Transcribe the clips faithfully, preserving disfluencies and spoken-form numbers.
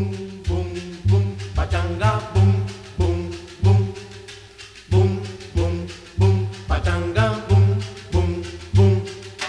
boom, boom, pachanga, boom, boom, boom, boom, boom, boom, pachanga, boom, boom, boom.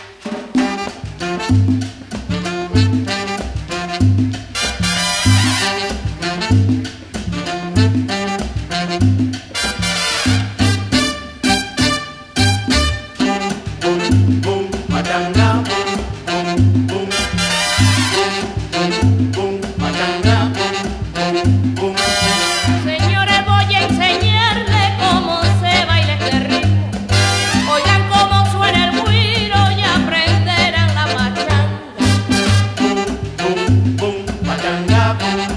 Boom, boom, pachanga, boom, boom, boom, boom, boom, pachanga, boom, boom, boom. Señores, voy a enseñarle cómo se baila este ritmo. Oigan cómo suena el güiro y aprenderán la pachanga. Boom, boom, boom, pachanga, boom.